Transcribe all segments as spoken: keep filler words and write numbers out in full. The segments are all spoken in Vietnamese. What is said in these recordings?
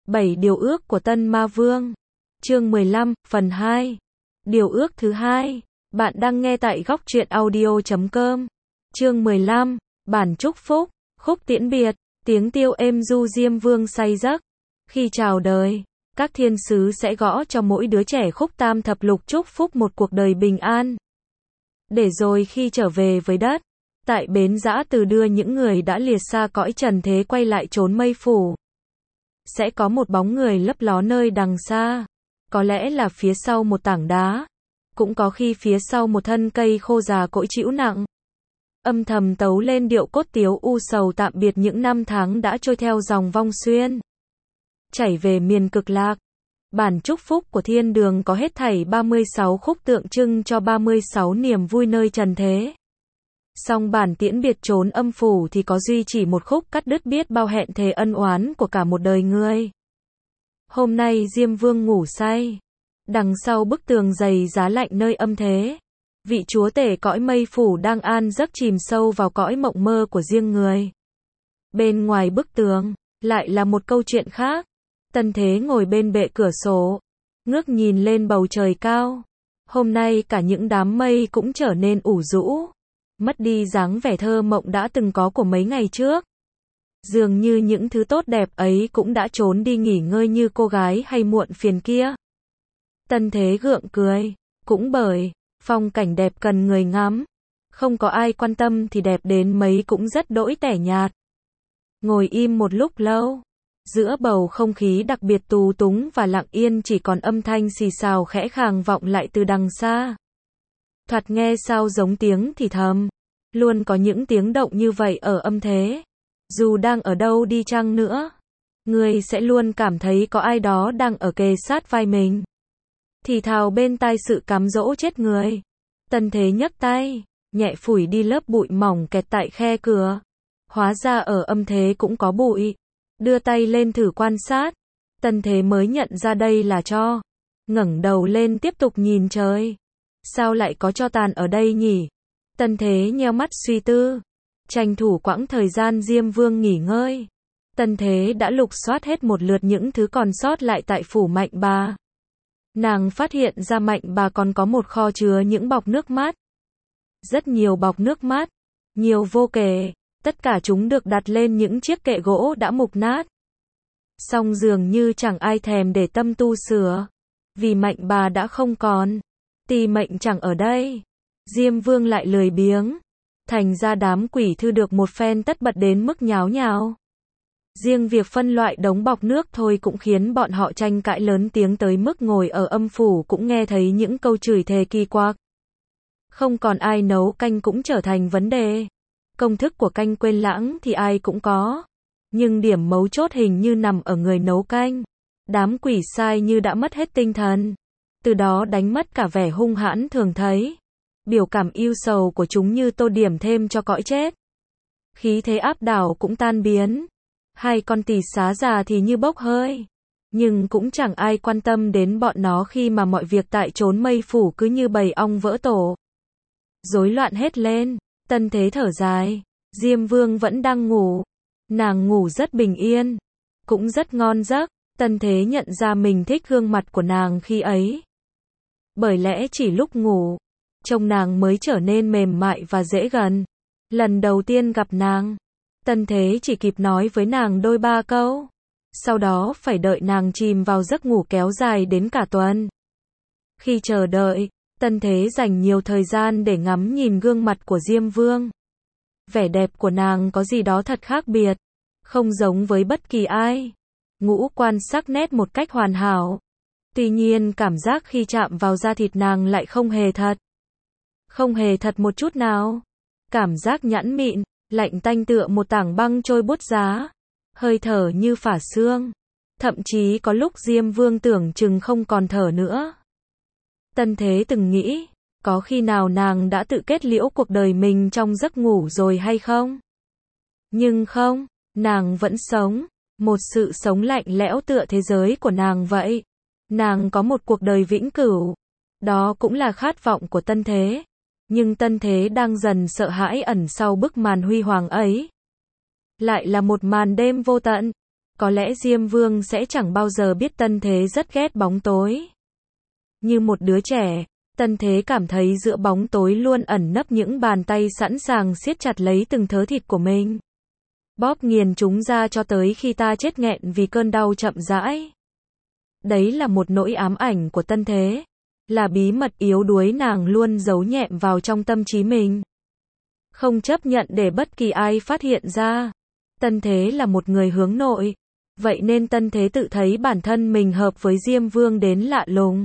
bảy điều ước của Tân Ma Vương. Chương mười lăm, phần hai. Điều ước thứ hai. Bạn đang nghe tại góc truyện audio chấm com. Chương mười lăm. Bản chúc phúc. Khúc tiễn biệt. Tiếng tiêu êm du Diêm Vương say giấc. Khi chào đời, các thiên sứ sẽ gõ cho mỗi đứa trẻ khúc tam thập lục chúc phúc một cuộc đời bình an. Để rồi khi trở về với đất, tại bến dã từ đưa những người đã liệt xa cõi trần thế quay lại chốn mây phủ. Sẽ có một bóng người lấp ló nơi đằng xa. Có lẽ là phía sau một tảng đá. Cũng có khi phía sau một thân cây khô già cỗi trĩu nặng. Âm thầm tấu lên điệu cốt tiếu u sầu tạm biệt những năm tháng đã trôi theo dòng vong xuyên. Chảy về miền cực lạc. Bản chúc phúc của thiên đường có hết thảy ba mươi sáu khúc tượng trưng cho ba mươi sáu niềm vui nơi trần thế. Song bản tiễn biệt trốn âm phủ thì có duy chỉ một khúc cắt đứt biết bao hẹn thề ân oán của cả một đời người. Hôm nay Diêm Vương ngủ say. Đằng sau bức tường dày giá lạnh nơi âm thế, vị chúa tể cõi mây phủ đang an giấc chìm sâu vào cõi mộng mơ của riêng người. Bên ngoài bức tường, lại là một câu chuyện khác. Tân Thế ngồi bên bệ cửa sổ, ngước nhìn lên bầu trời cao. Hôm nay cả những đám mây cũng trở nên ủ rũ, mất đi dáng vẻ thơ mộng đã từng có của mấy ngày trước. Dường như những thứ tốt đẹp ấy cũng đã trốn đi nghỉ ngơi như cô gái hay muộn phiền kia. Tân Thế gượng cười, cũng bởi phong cảnh đẹp cần người ngắm, không có ai quan tâm thì đẹp đến mấy cũng rất đỗi tẻ nhạt. Ngồi im một lúc lâu, giữa bầu không khí đặc biệt tù túng và lặng yên chỉ còn âm thanh xì xào khẽ khàng vọng lại từ đằng xa. Thoạt nghe sao giống tiếng thì thầm. Luôn có những tiếng động như vậy ở âm thế. Dù đang ở đâu đi chăng nữa, người sẽ luôn cảm thấy có ai đó đang ở kề sát vai mình. Thì thào bên tai sự cám dỗ chết người. Tân Thế nhấc tay, nhẹ phủi đi lớp bụi mỏng kẹt tại khe cửa. Hóa ra ở âm thế cũng có bụi. Đưa tay lên thử quan sát. Tân Thế mới nhận ra đây là tro. Ngẩng đầu lên tiếp tục nhìn trời. Sao lại có tro tàn ở đây nhỉ? Tân Thế nheo mắt suy tư. Tranh thủ quãng thời gian Diêm Vương nghỉ ngơi, Tân Thế đã lục soát hết một lượt những thứ còn sót lại tại phủ Mạnh Bà. Nàng phát hiện ra Mạnh Bà còn có một kho chứa những bọc nước mát. Rất nhiều bọc nước mát, nhiều vô kể, tất cả chúng được đặt lên những chiếc kệ gỗ đã mục nát. Song dường như chẳng ai thèm để tâm tu sửa, vì Mạnh Bà đã không còn, tỳ mệnh chẳng ở đây. Diêm Vương lại lười biếng. Thành ra đám quỷ thư được một phen tất bật đến mức nháo nhào. Riêng việc phân loại đống bọc nước thôi cũng khiến bọn họ tranh cãi lớn tiếng tới mức ngồi ở âm phủ cũng nghe thấy những câu chửi thề kỳ quặc. Không còn ai nấu canh cũng trở thành vấn đề. Công thức của canh quên lãng thì ai cũng có. Nhưng điểm mấu chốt hình như nằm ở người nấu canh. Đám quỷ sai như đã mất hết tinh thần. Từ đó đánh mất cả vẻ hung hãn thường thấy. Biểu cảm yêu sầu của chúng như tô điểm thêm cho cõi chết. Khí thế áp đảo cũng tan biến. Hai con tỳ xá già thì như bốc hơi. Nhưng cũng chẳng ai quan tâm đến bọn nó khi mà mọi việc tại chốn mây phủ cứ như bầy ong vỡ tổ. Rối loạn hết lên. Tân Thế thở dài. Diêm Vương vẫn đang ngủ. Nàng ngủ rất bình yên. Cũng rất ngon giấc. Tân Thế nhận ra mình thích gương mặt của nàng khi ấy. Bởi lẽ chỉ lúc ngủ, trông nàng mới trở nên mềm mại và dễ gần. Lần đầu tiên gặp nàng, Tân Thế chỉ kịp nói với nàng đôi ba câu. Sau đó phải đợi nàng chìm vào giấc ngủ kéo dài đến cả tuần. Khi chờ đợi, Tân Thế dành nhiều thời gian để ngắm nhìn gương mặt của Diêm Vương. Vẻ đẹp của nàng có gì đó thật khác biệt, không giống với bất kỳ ai. Ngũ quan sắc nét một cách hoàn hảo. Tuy nhiên cảm giác khi chạm vào da thịt nàng lại không hề thật. Không hề thật một chút nào. Cảm giác nhẵn mịn, lạnh tanh tựa một tảng băng trôi buốt giá. Hơi thở như phả xương. Thậm chí có lúc Diêm Vương tưởng chừng không còn thở nữa. Tân Thế từng nghĩ, có khi nào nàng đã tự kết liễu cuộc đời mình trong giấc ngủ rồi hay không? Nhưng không, nàng vẫn sống. Một sự sống lạnh lẽo tựa thế giới của nàng vậy. Nàng có một cuộc đời vĩnh cửu. Đó cũng là khát vọng của Tân Thế. Nhưng Tân Thế đang dần sợ hãi ẩn sau bức màn huy hoàng ấy. Lại là một màn đêm vô tận. có lẽ Diêm Vương sẽ chẳng bao giờ biết Tân Thế rất ghét bóng tối. Như một đứa trẻ, Tân Thế cảm thấy giữa bóng tối luôn ẩn nấp những bàn tay sẵn sàng siết chặt lấy từng thớ thịt của mình. Bóp nghiền chúng ra cho tới khi ta chết nghẹn vì cơn đau chậm rãi. Đấy là một nỗi ám ảnh của Tân Thế, là bí mật yếu đuối nàng luôn giấu nhẹm vào trong tâm trí mình. Không chấp nhận để bất kỳ ai phát hiện ra. Tân Thế là một người hướng nội, vậy nên Tân Thế tự thấy bản thân mình hợp với Diêm Vương đến lạ lùng.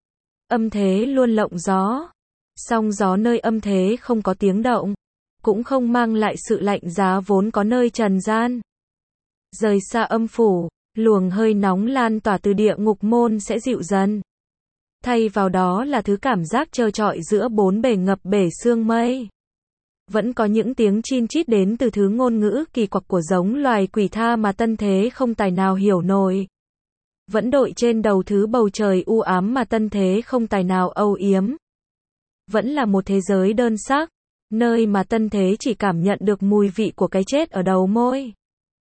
Âm thế luôn lộng gió, song gió nơi âm thế không có tiếng động, cũng không mang lại sự lạnh giá vốn có nơi trần gian. Rời xa âm phủ, luồng hơi nóng lan tỏa từ địa ngục môn sẽ dịu dần. Thay vào đó là thứ cảm giác trơ trọi giữa bốn bề ngập bể sương mây. Vẫn có những tiếng chin chít đến từ thứ ngôn ngữ kỳ quặc của giống loài quỷ tha mà Tân Thế không tài nào hiểu nổi. Vẫn đội trên đầu thứ bầu trời u ám mà Tân Thế không tài nào âu yếm. Vẫn là một thế giới đơn sắc, nơi mà Tân Thế chỉ cảm nhận được mùi vị của cái chết ở đầu môi,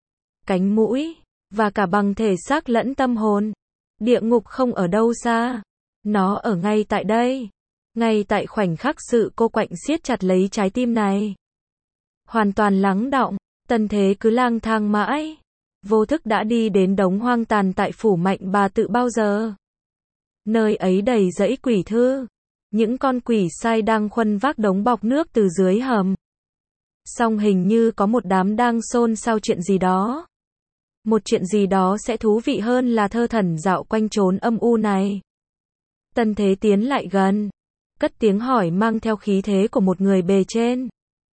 cánh mũi, và cả bằng thể xác lẫn tâm hồn. Địa ngục không ở đâu xa, nó ở ngay tại đây, ngay tại khoảnh khắc sự cô quạnh siết chặt lấy trái tim này. Hoàn toàn lắng đọng, Tân Thế cứ lang thang mãi, vô thức đã đi đến đống hoang tàn tại phủ Mạnh Bà Tự bao giờ. Nơi ấy đầy dãy quỷ thư, những con quỷ sai đang khuân vác đống bọc nước từ dưới hầm. Song hình như có một đám đang xôn xao chuyện gì đó. Một chuyện gì đó sẽ thú vị hơn là thơ thẩn dạo quanh chốn âm u này. Tân Thế tiến lại gần, cất tiếng hỏi mang theo khí thế của một người bề trên.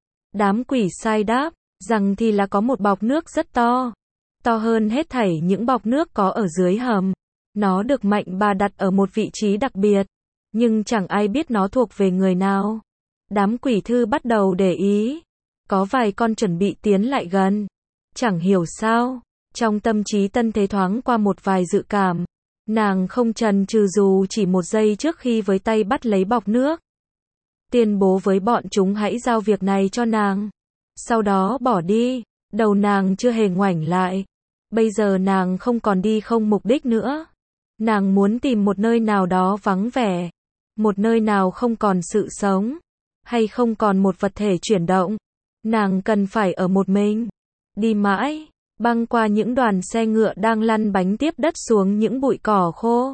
Đám quỷ sai đáp, rằng thì là có một bọc nước rất to, to hơn hết thảy những bọc nước có ở dưới hầm. Nó được Mạnh Bà đặt ở một vị trí đặc biệt, nhưng chẳng ai biết nó thuộc về người nào. Đám quỷ thư bắt đầu để ý, có vài con chuẩn bị tiến lại gần. Chẳng hiểu sao, trong tâm trí Tân Thế thoáng qua một vài dự cảm. Nàng không chần chừ dù chỉ một giây trước khi với tay bắt lấy bọc nước, tuyên bố với bọn chúng hãy giao việc này cho nàng, sau đó bỏ đi. Đầu nàng chưa hề ngoảnh lại. Bây giờ nàng không còn đi không mục đích nữa. Nàng muốn tìm một nơi nào đó vắng vẻ, một nơi nào không còn sự sống, hay không còn một vật thể chuyển động. Nàng cần phải ở một mình. Đi mãi, băng qua những đoàn xe ngựa đang lăn bánh tiếp đất xuống những bụi cỏ khô.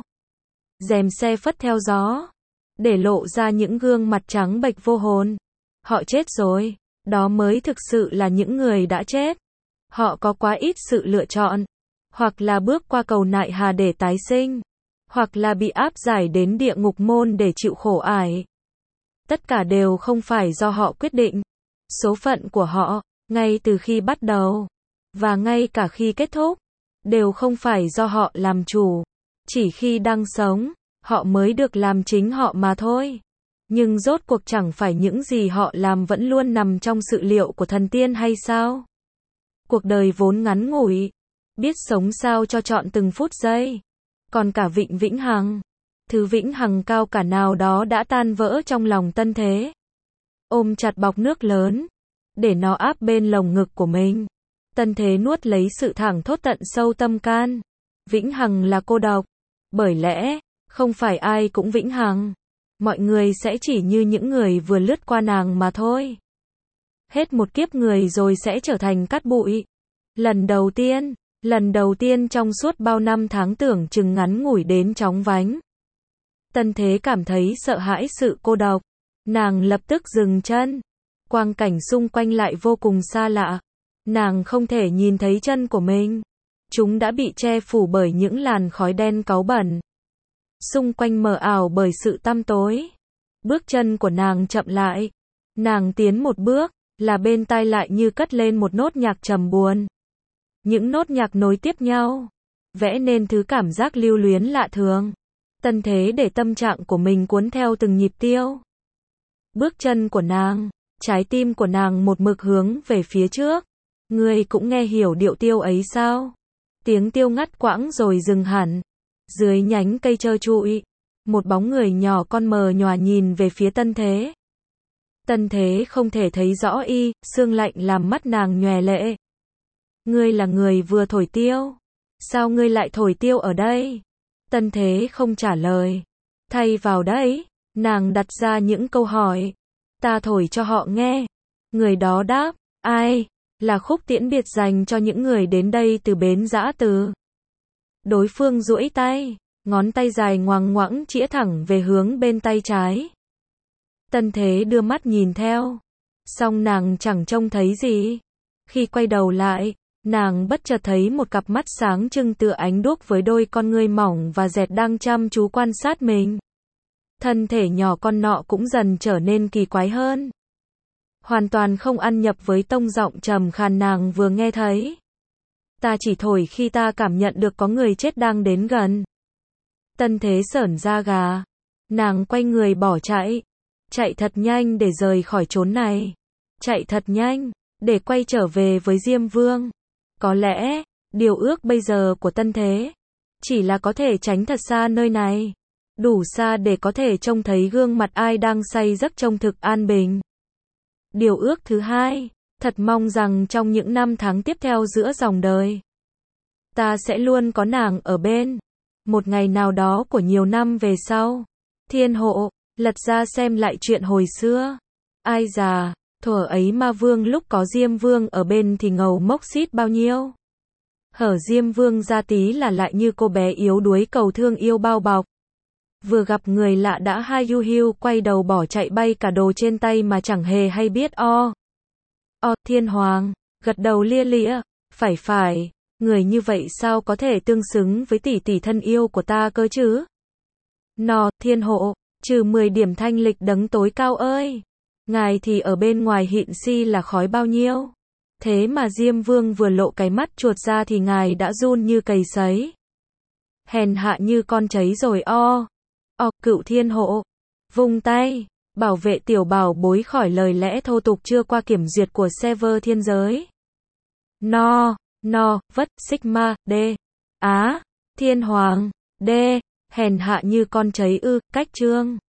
Rèm xe phất theo gió, để lộ ra những gương mặt trắng bệch vô hồn. Họ chết rồi, đó mới thực sự là những người đã chết. Họ có quá ít sự lựa chọn, hoặc là bước qua cầu nại hà để tái sinh, hoặc là bị áp giải đến địa ngục môn để chịu khổ ải. Tất cả đều không phải do họ quyết định. Số phận của họ, ngay từ khi bắt đầu, và ngay cả khi kết thúc, đều không phải do họ làm chủ. Chỉ khi đang sống, họ mới được làm chính họ mà thôi. Nhưng rốt cuộc chẳng phải những gì họ làm vẫn luôn nằm trong sự liệu của thần tiên hay sao? Cuộc đời vốn ngắn ngủi, biết sống sao cho trọn từng phút giây. Còn cả vịnh vĩnh hằng, thứ vĩnh hằng cao cả nào đó đã tan vỡ trong lòng Tân Thế. Ôm chặt bọc nước lớn, để nó áp bên lồng ngực của mình. Tân Thế nuốt lấy sự thảng thốt tận sâu tâm can. Vĩnh hằng là cô độc, bởi lẽ, không phải ai cũng vĩnh hằng. Mọi người sẽ chỉ như những người vừa lướt qua nàng mà thôi. Hết một kiếp người rồi sẽ trở thành cát bụi. Lần đầu tiên, lần đầu tiên trong suốt bao năm tháng tưởng chừng ngắn ngủi đến chóng vánh. Tân Thế cảm thấy sợ hãi sự cô độc. Nàng lập tức dừng chân. Quang cảnh xung quanh lại vô cùng xa lạ. Nàng không thể nhìn thấy chân của mình. Chúng đã bị che phủ bởi những làn khói đen cáu bẩn. Xung quanh mờ ảo bởi sự tăm tối. Bước chân của nàng chậm lại. Nàng tiến một bước, là bên tai lại như cất lên một nốt nhạc trầm buồn. Những nốt nhạc nối tiếp nhau, vẽ nên thứ cảm giác lưu luyến lạ thường. Tân Thế để tâm trạng của mình cuốn theo từng nhịp tiêu. Bước chân của nàng, trái tim của nàng một mực hướng về phía trước. Ngươi cũng nghe hiểu điệu tiêu ấy sao? Tiếng tiêu ngắt quãng rồi dừng hẳn. Dưới nhánh cây trơ trụi, một bóng người nhỏ con mờ nhòa nhìn về phía Tân Thế. Tân Thế không thể thấy rõ y, sương lạnh làm mắt nàng nhòe lệ. Ngươi là người vừa thổi tiêu. sao ngươi lại thổi tiêu ở đây? Tân Thế không trả lời. Thay vào đấy, nàng đặt ra những câu hỏi. Ta thổi cho họ nghe. Người đó đáp, ai? Là khúc tiễn biệt dành cho những người đến đây từ bến Dã Từ. Đối phương duỗi tay, ngón tay dài ngoằng ngoãng chĩa thẳng về hướng bên tay trái. Tân Thế đưa mắt nhìn theo, song nàng chẳng trông thấy gì. Khi quay đầu lại, nàng bất chợt thấy một cặp mắt sáng trưng tựa ánh đuốc với đôi con ngươi mỏng và dẹt đang chăm chú quan sát mình. Thân thể nhỏ con nọ cũng dần trở nên kỳ quái hơn. Hoàn toàn không ăn nhập với tông giọng trầm khàn nàng vừa nghe thấy. Ta chỉ thổi khi ta cảm nhận được có người chết đang đến gần. Tân Thế sởn da gà. Nàng quay người bỏ chạy. Chạy thật nhanh để rời khỏi chốn này. Chạy thật nhanh, để quay trở về với Diêm Vương. Có lẽ, điều ước bây giờ của Tân Thế chỉ là có thể tránh thật xa nơi này. Đủ xa để có thể trông thấy gương mặt ai đang say giấc trong thực an bình. Điều ước thứ hai, thật mong rằng trong những năm tháng tiếp theo giữa dòng đời, ta sẽ luôn có nàng ở bên. Một ngày nào đó của nhiều năm về sau, thiên hộ, lật ra xem lại chuyện hồi xưa. Ai già, thuở ấy Ma Vương lúc có Diêm Vương ở bên thì ngầu mốc xít bao nhiêu. Hở Diêm Vương ra tí là lại như cô bé yếu đuối cầu thương yêu bao bọc. Vừa gặp người lạ đã hai yu hiu quay đầu bỏ chạy bay cả đồ trên tay mà chẳng hề hay biết o. O, Thiên Hoàng, gật đầu lia lịa, phải phải, người như vậy sao có thể tương xứng với tỷ tỷ thân yêu của ta cơ chứ? Nò, Thiên hộ, trừ mười điểm thanh lịch đấng tối cao ơi. Ngài thì ở bên ngoài hiện si là khói bao nhiêu. Thế mà Diêm Vương vừa lộ cái mắt chuột ra thì ngài đã run như cầy sấy. Hèn hạ như con cháy rồi o. O, cựu thiên hộ. Vung tay, bảo vệ tiểu bảo bối khỏi lời lẽ thô tục chưa qua kiểm duyệt của server thiên giới. No, no, vất, Sigma, D. Á, Thiên Hoàng, D. Hèn hạ như con cháy ư, cách chương.